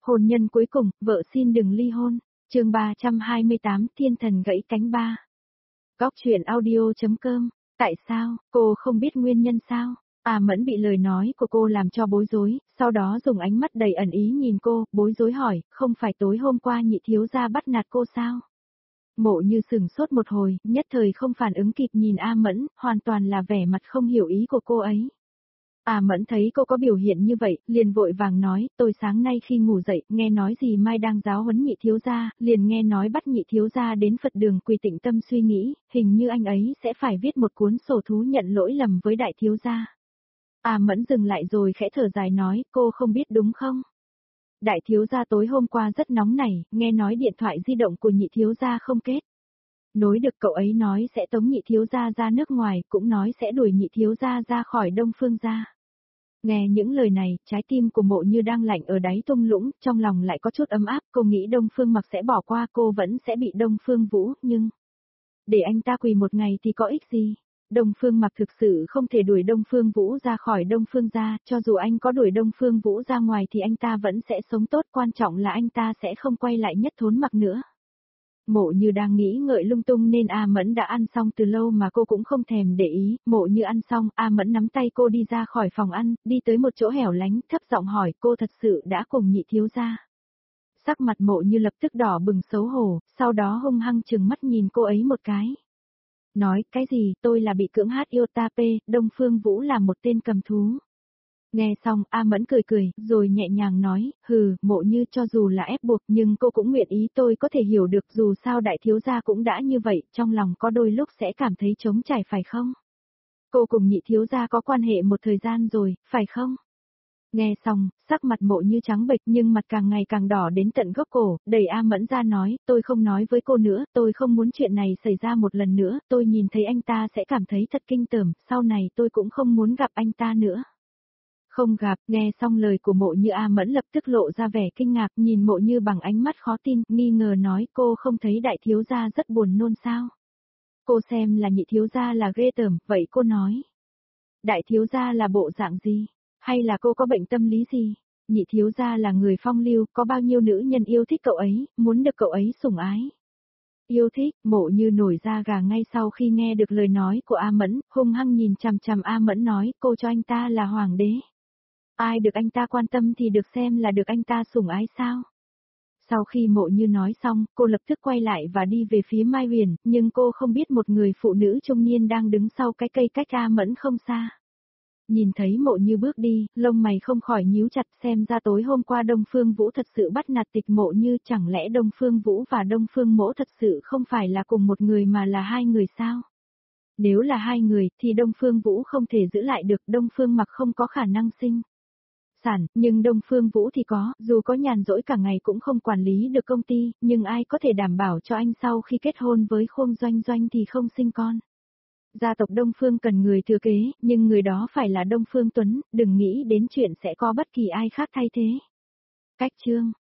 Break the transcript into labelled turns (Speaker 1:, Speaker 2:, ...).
Speaker 1: Hôn nhân cuối cùng, vợ xin đừng ly hôn. Chương 328, Thiên thần gãy cánh 3. Góc truyện audio.com. Tại sao, cô không biết nguyên nhân sao? Mẫn bị lời nói của cô làm cho bối rối, sau đó dùng ánh mắt đầy ẩn ý nhìn cô, bối rối hỏi, không phải tối hôm qua Nhị thiếu gia bắt nạt cô sao? Mộ Như sửng sốt một hồi, nhất thời không phản ứng kịp nhìn Mẫn, hoàn toàn là vẻ mặt không hiểu ý của cô ấy. Mẫn thấy cô có biểu hiện như vậy, liền vội vàng nói, tôi sáng nay khi ngủ dậy, nghe nói gì Mai đang giáo huấn Nhị thiếu gia, liền nghe nói bắt Nhị thiếu gia đến Phật đường quỳ tịnh tâm suy nghĩ, hình như anh ấy sẽ phải viết một cuốn sổ thú nhận lỗi lầm với đại thiếu gia. Mẫn dừng lại rồi khẽ thở dài nói, cô không biết đúng không? Đại thiếu gia tối hôm qua rất nóng nảy, nghe nói điện thoại di động của Nhị thiếu gia không kết. Nối được cậu ấy nói sẽ tống Nhị thiếu gia ra nước ngoài, cũng nói sẽ đuổi Nhị thiếu gia ra khỏi Đông Phương gia. Nghe những lời này, trái tim của Mộ Như đang lạnh ở đáy thung lũng, trong lòng lại có chút ấm áp, cô nghĩ Đông Phương Mặc sẽ bỏ qua cô vẫn sẽ bị Đông Phương Vũ, nhưng... Để anh ta quỳ một ngày thì có ích gì? Đông Phương Mặc thực sự không thể đuổi Đông Phương Vũ ra khỏi Đông Phương gia, cho dù anh có đuổi Đông Phương Vũ ra ngoài thì anh ta vẫn sẽ sống tốt, quan trọng là anh ta sẽ không quay lại Nhất Thốn Mặc nữa. Mộ Như đang nghĩ ngợi lung tung nên Mẫn đã ăn xong từ lâu mà cô cũng không thèm để ý, Mộ Như ăn xong, Mẫn nắm tay cô đi ra khỏi phòng ăn, đi tới một chỗ hẻo lánh, thấp giọng hỏi cô thật sự đã cùng Nhị thiếu gia. Sắc mặt Mộ Như lập tức đỏ bừng xấu hổ, sau đó hung hăng trừng mắt nhìn cô ấy một cái. Nói, cái gì, tôi là bị cưỡng hát yêu ta pê, Đông Phương Vũ là một tên cầm thú. Nghe xong, Mẫn cười cười, rồi nhẹ nhàng nói, Mộ Như cho dù là ép buộc nhưng cô cũng nguyện ý, tôi có thể hiểu được, dù sao đại thiếu gia cũng đã như vậy, trong lòng có đôi lúc sẽ cảm thấy trống trải phải không? Cô cùng Nhị thiếu gia có quan hệ một thời gian rồi, phải không? Nghe xong, sắc mặt Mộ Như trắng bệch nhưng mặt càng ngày càng đỏ đến tận gốc cổ, đẩy Mẫn ra nói, tôi không nói với cô nữa, tôi không muốn chuyện này xảy ra một lần nữa, tôi nhìn thấy anh ta sẽ cảm thấy thật kinh tởm, sau này tôi cũng không muốn gặp anh ta nữa. Không gặp, nghe xong lời của Mộ Như Mẫn lập tức lộ ra vẻ kinh ngạc, nhìn Mộ Như bằng ánh mắt khó tin, nghi ngờ nói cô không thấy đại thiếu gia rất buồn nôn sao? Cô xem là Nhị thiếu gia là ghê tởm, vậy cô nói. Đại thiếu gia là bộ dạng gì? Hay là cô có bệnh tâm lý gì? Nhị thiếu gia là người phong lưu, có bao nhiêu nữ nhân yêu thích cậu ấy, muốn được cậu ấy sủng ái. Yêu thích, Mộ Như nổi da gà ngay sau khi nghe được lời nói của Mẫn, hung hăng nhìn chằm chằm Mẫn nói, cô cho anh ta là hoàng đế. Ai được anh ta quan tâm thì được xem là được anh ta sủng ái sao? Sau khi Mộ Như nói xong, cô lập tức quay lại và đi về phía Mai Huyền, nhưng cô không biết một người phụ nữ trung niên đang đứng sau cái cây cách Mẫn không xa. Nhìn thấy Mộ Như bước đi, lông mày không khỏi nhíu chặt, xem ra tối hôm qua Đông Phương Vũ thật sự bắt nạt tịch Mộ Như, chẳng lẽ Đông Phương Vũ và Đông Phương Mỗ thật sự không phải là cùng một người mà là hai người sao? Nếu là hai người thì Đông Phương Vũ không thể giữ lại được, Đông Phương Mặc không có khả năng sinh sản, nhưng Đông Phương Vũ thì có, dù có nhàn rỗi cả ngày cũng không quản lý được công ty, nhưng ai có thể đảm bảo cho anh sau khi kết hôn với Khương Doanh Doanh thì không sinh con. Gia tộc Đông Phương cần người thừa kế, nhưng người đó phải là Đông Phương Tuấn, đừng nghĩ đến chuyện sẽ có bất kỳ ai khác thay thế. Cách chương